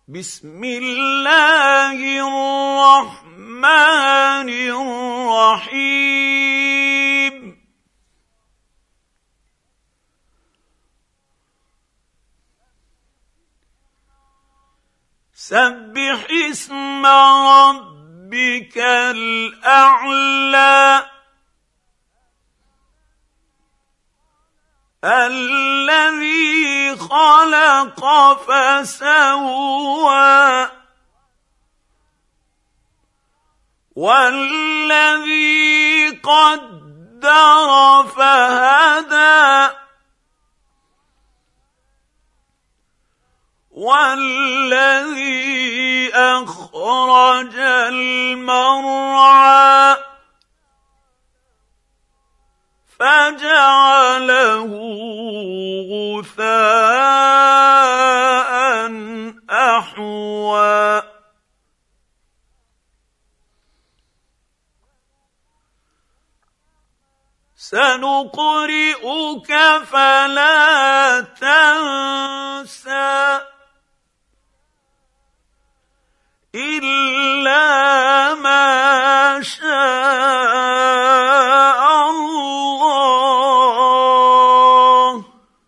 بسم الله الرحمن الرحيم سبح اسم ربك الأعلى الذي خلق فسوى والذي قدر فهدى والذي أخرج المرعى فجعله غثاء أحوى سنقرئك فلا تنسى إلا ما شاء الله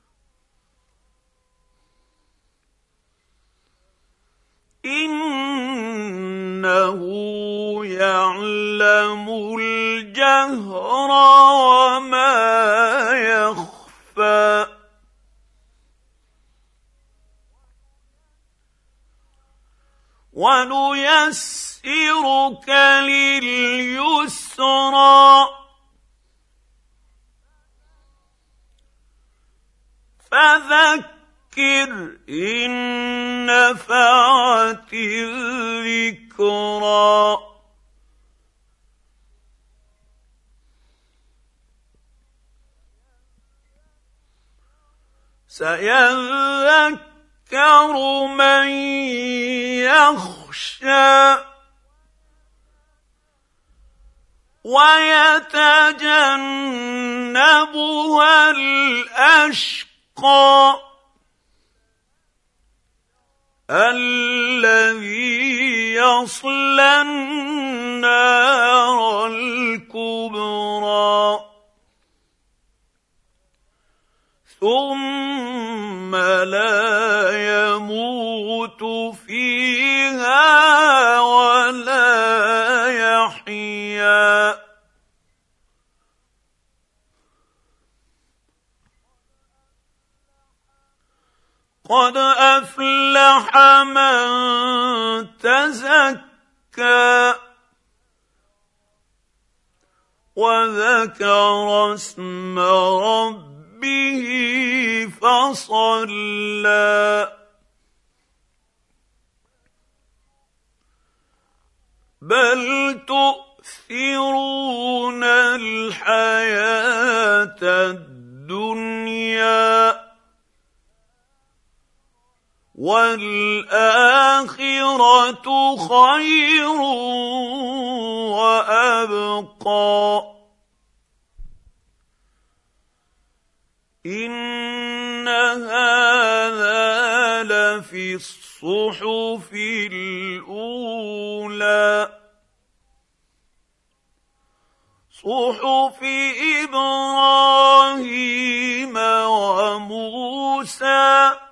إنه يعلم الجهر وما يخفى ونيسرك لليسرى فذكر إن نفعت الذكرى سيذكر من يخشى ويتجنبها الأشقى الذي يصلى النار الكبرى ثم لا يموت فيها ولا يحيا قد أفلح من تزكى وذكر اسم ربه فصلى بل تؤثرون الحياة الدنيا والآخرة خير وأبقى إن هذا لفي الصحف الأولى صحف إبراهيم وموسى